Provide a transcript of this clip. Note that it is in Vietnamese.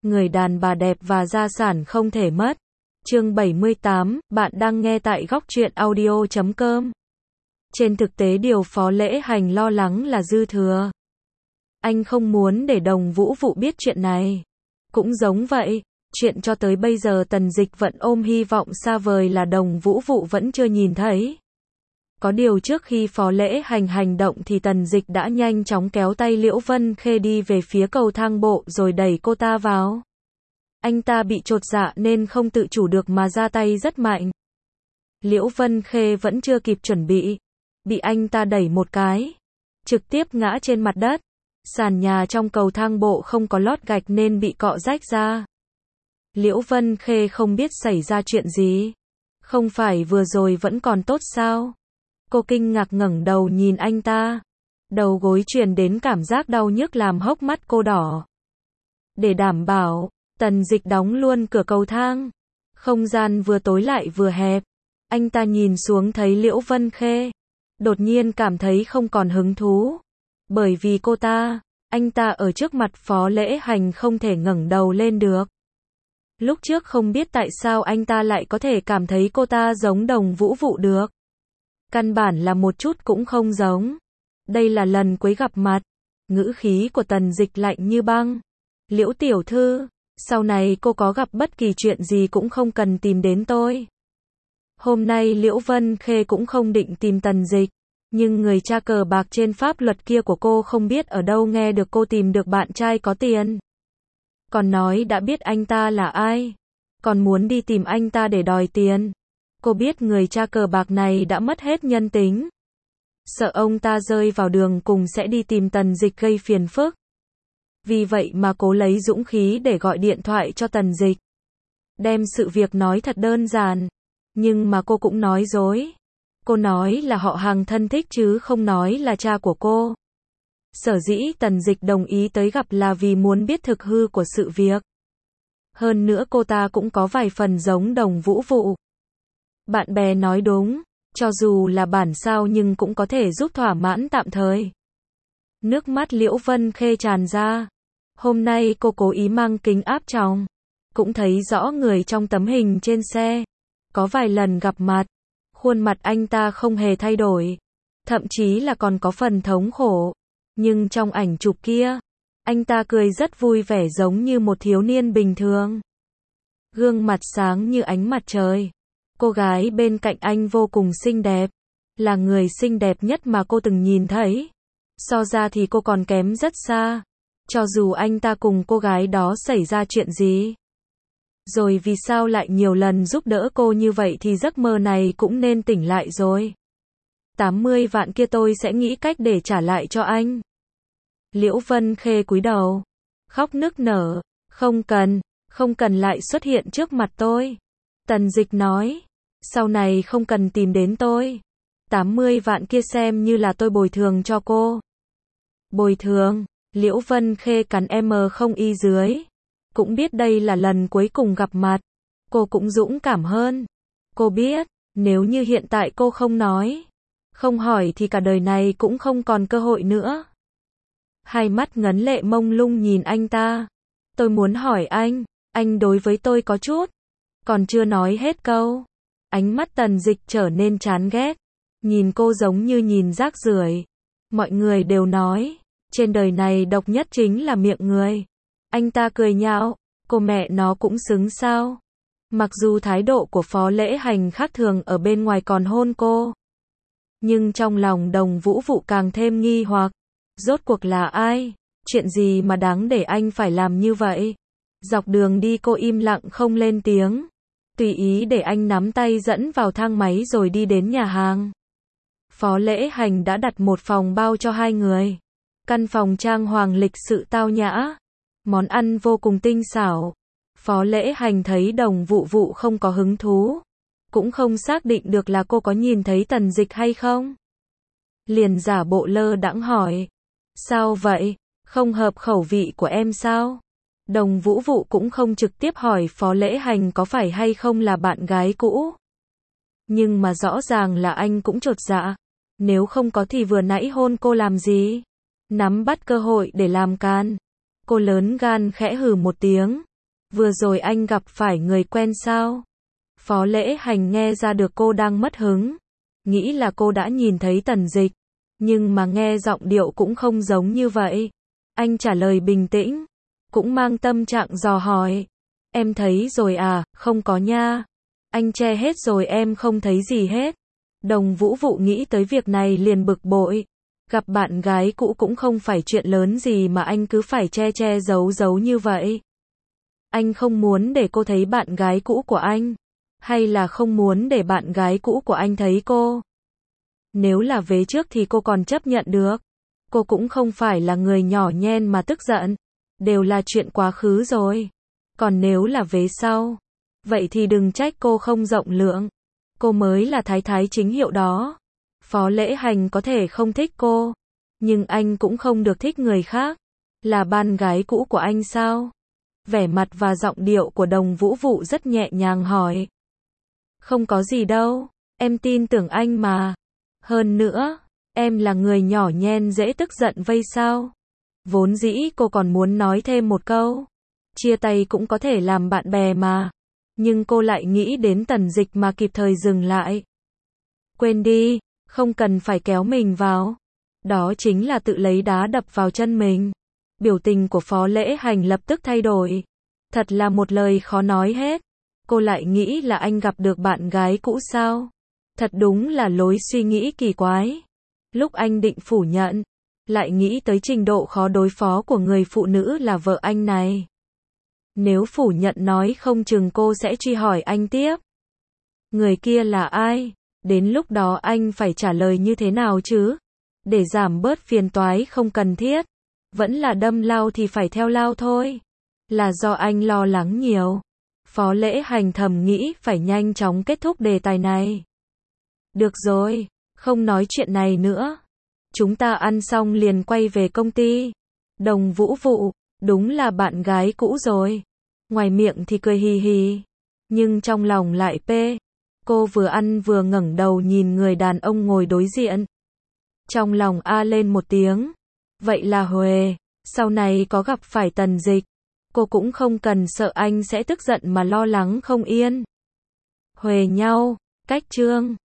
người đàn bà đẹp và gia sản không thể mất. Chương 78, bạn đang nghe tại góc truyện audio.com. Trên thực tế điều Phó Lễ Hành lo lắng là dư thừa. Anh không muốn để Đồng Vũ Vụ biết chuyện này. Cũng giống vậy, chuyện cho tới bây giờ Tần Dịch vẫn ôm hy vọng xa vời là Đồng Vũ Vụ vẫn chưa nhìn thấy. Có điều trước khi Phó Lễ Hành hành động thì Tần Dịch đã nhanh chóng kéo tay Liễu Vân Khê đi về phía cầu thang bộ rồi đẩy cô ta vào. Anh ta bị chột dạ nên không tự chủ được mà ra tay rất mạnh. Liễu Vân Khê vẫn chưa kịp chuẩn bị anh ta đẩy một cái, trực tiếp ngã trên mặt đất. Sàn nhà trong cầu thang bộ không có lót gạch nên bị cọ rách ra. Liễu Vân Khê không biết xảy ra chuyện gì. Không phải vừa rồi vẫn còn tốt sao? Cô kinh ngạc ngẩng đầu nhìn anh ta. Đầu gối truyền đến cảm giác đau nhức làm hốc mắt cô đỏ. Để đảm bảo, Tần Dịch đóng luôn cửa cầu thang. Không gian vừa tối lại vừa hẹp. Anh ta nhìn xuống thấy Liễu Vân Khê. Đột nhiên cảm thấy không còn hứng thú. Bởi vì anh ta ở trước mặt Phó Lễ Hành không thể ngẩng đầu lên được. Lúc trước không biết tại sao anh ta lại có thể cảm thấy cô ta giống Đồng Vũ Vụ được. Căn bản là một chút cũng không giống. Đây là lần cuối gặp mặt. Ngữ khí của Tần Dịch lạnh như băng. Liễu tiểu thư, sau này cô có gặp bất kỳ chuyện gì cũng không cần tìm đến tôi. Hôm nay Liễu Vân Khê cũng không định tìm Tần Dịch. Nhưng người cha cờ bạc trên pháp luật kia của cô không biết ở đâu nghe được cô tìm được bạn trai có tiền. Còn nói đã biết anh ta là ai. Còn muốn đi tìm anh ta để đòi tiền. Cô biết người cha cờ bạc này đã mất hết nhân tính. Sợ ông ta rơi vào đường cùng sẽ đi tìm Tần Dịch gây phiền phức. Vì vậy mà cố lấy dũng khí để gọi điện thoại cho Tần Dịch. Đem sự việc nói thật đơn giản. Nhưng mà cô cũng nói dối. Cô nói là họ hàng thân thích chứ không nói là cha của cô. Sở dĩ Tần Dịch đồng ý tới gặp là vì muốn biết thực hư của sự việc. Hơn nữa cô ta cũng có vài phần giống Đồng Vũ Vụ. Bạn bè nói đúng, cho dù là bản sao nhưng cũng có thể giúp thỏa mãn tạm thời. Nước mắt Liễu Vân Khê tràn ra. Hôm nay cô cố ý mang kính áp tròng. Cũng thấy rõ người trong tấm hình trên xe. Có vài lần gặp mặt. Khuôn mặt anh ta không hề thay đổi. Thậm chí là còn có phần thống khổ. Nhưng trong ảnh chụp kia, anh ta cười rất vui vẻ giống như một thiếu niên bình thường. Gương mặt sáng như ánh mặt trời. Cô gái bên cạnh anh vô cùng xinh đẹp. Là người xinh đẹp nhất mà cô từng nhìn thấy. So ra thì cô còn kém rất xa. Cho dù anh ta cùng cô gái đó xảy ra chuyện gì. Rồi vì sao lại nhiều lần giúp đỡ cô như vậy thì giấc mơ này cũng nên tỉnh lại rồi. 80 vạn kia tôi sẽ nghĩ cách để trả lại cho anh. Liễu Vân Khê cúi đầu. Khóc nức nở. Không cần lại xuất hiện trước mặt tôi. Tần Dịch nói. Sau này không cần tìm đến tôi. 80 vạn kia xem như là tôi bồi thường cho cô. Bồi thường. Liễu Vân Khê cắn không y dưới. Cũng biết đây là lần cuối cùng gặp mặt. Cô cũng dũng cảm hơn. Cô biết, nếu như hiện tại cô không nói, không hỏi thì cả đời này cũng không còn cơ hội nữa. Hai mắt ngấn lệ mông lung nhìn anh ta. Tôi muốn hỏi anh đối với tôi có chút. Còn chưa nói hết câu. Ánh mắt Tần Dịch trở nên chán ghét. Nhìn cô giống như nhìn rác rưởi. Mọi người đều nói, trên đời này độc nhất chính là miệng người. Anh ta cười nhạo, cô mẹ nó cũng xứng sao? Mặc dù thái độ của Phó Lễ Hành khác thường ở bên ngoài còn hôn cô. Nhưng trong lòng Đồng Vũ Vụ càng thêm nghi hoặc. Rốt cuộc là ai? Chuyện gì mà đáng để anh phải làm như vậy? Dọc đường đi cô im lặng không lên tiếng. Tùy ý để anh nắm tay dẫn vào thang máy rồi đi đến nhà hàng. Phó Lễ Hành đã đặt một phòng bao cho hai người. Căn phòng trang hoàng lịch sự tao nhã. Món ăn vô cùng tinh xảo. Phó Lễ Hành thấy Đồng Vũ Vụ không có hứng thú. Cũng không xác định được là cô có nhìn thấy Tần Dịch hay không. Liền giả bộ lơ đãng hỏi. Sao vậy? Không hợp khẩu vị của em sao? Đồng Vũ Vụ cũng không trực tiếp hỏi Phó Lễ Hành có phải hay không là bạn gái cũ. Nhưng mà rõ ràng là anh cũng chột dạ. Nếu không có thì vừa nãy hôn cô làm gì? Nắm bắt cơ hội để làm can. Cô lớn gan khẽ hừ một tiếng. Vừa rồi anh gặp phải người quen sao? Phó Lễ Hành nghe ra được cô đang mất hứng, nghĩ là cô đã nhìn thấy Tần Dịch, nhưng mà nghe giọng điệu cũng không giống như vậy. Anh trả lời bình tĩnh, cũng mang tâm trạng dò hỏi. Em thấy rồi à? Không có nha. Anh che hết rồi em không thấy gì hết. Đồng Vũ Vụ nghĩ tới việc này liền bực bội. Gặp bạn gái cũ cũng không phải chuyện lớn gì mà anh cứ phải che che giấu giấu như vậy. Anh không muốn để cô thấy bạn gái cũ của anh, hay là không muốn để bạn gái cũ của anh thấy cô? Nếu là vế trước thì cô còn chấp nhận được. Cô cũng không phải là người nhỏ nhen mà tức giận. Đều là chuyện quá khứ rồi. Còn nếu là vế sau, vậy thì đừng trách cô không rộng lượng. Cô mới là thái thái chính hiệu đó. Phó Lễ Hành có thể không thích cô, nhưng anh cũng không được thích người khác. Là bạn gái cũ của anh sao? Vẻ mặt và giọng điệu của Đồng Vũ Vụ rất nhẹ nhàng hỏi. Không có gì đâu, em tin tưởng anh mà. Hơn nữa, em là người nhỏ nhen dễ tức giận vây sao? Vốn dĩ cô còn muốn nói thêm một câu. Chia tay cũng có thể làm bạn bè mà. Nhưng cô lại nghĩ đến Tần Dịch mà kịp thời dừng lại. Quên đi, không cần phải kéo mình vào. Đó chính là tự lấy đá đập vào chân mình. Biểu tình của Phó Lễ Hành lập tức thay đổi. Thật là một lời khó nói hết. Cô lại nghĩ là anh gặp được bạn gái cũ sao? Thật đúng là lối suy nghĩ kỳ quái. Lúc anh định phủ nhận, lại nghĩ tới trình độ khó đối phó của người phụ nữ là vợ anh này. Nếu phủ nhận nói không chừng cô sẽ truy hỏi anh tiếp. Người kia là ai? Đến lúc đó anh phải trả lời như thế nào chứ? Để giảm bớt phiền toái không cần thiết. Vẫn là đâm lao thì phải theo lao thôi. Là do anh lo lắng nhiều. Phó Lễ Hành thầm nghĩ phải nhanh chóng kết thúc đề tài này. Được rồi, không nói chuyện này nữa. Chúng ta ăn xong liền quay về công ty. Đồng Vũ Vụ, đúng là bạn gái cũ rồi. Ngoài miệng thì cười hì hì, nhưng trong lòng lại pê. Cô vừa ăn vừa ngẩng đầu nhìn người đàn ông ngồi đối diện. Trong lòng a lên một tiếng. Vậy là Huệ, sau này có gặp phải Tần Dịch, cô cũng không cần sợ anh sẽ tức giận mà lo lắng không yên. Huề nhau, cách chương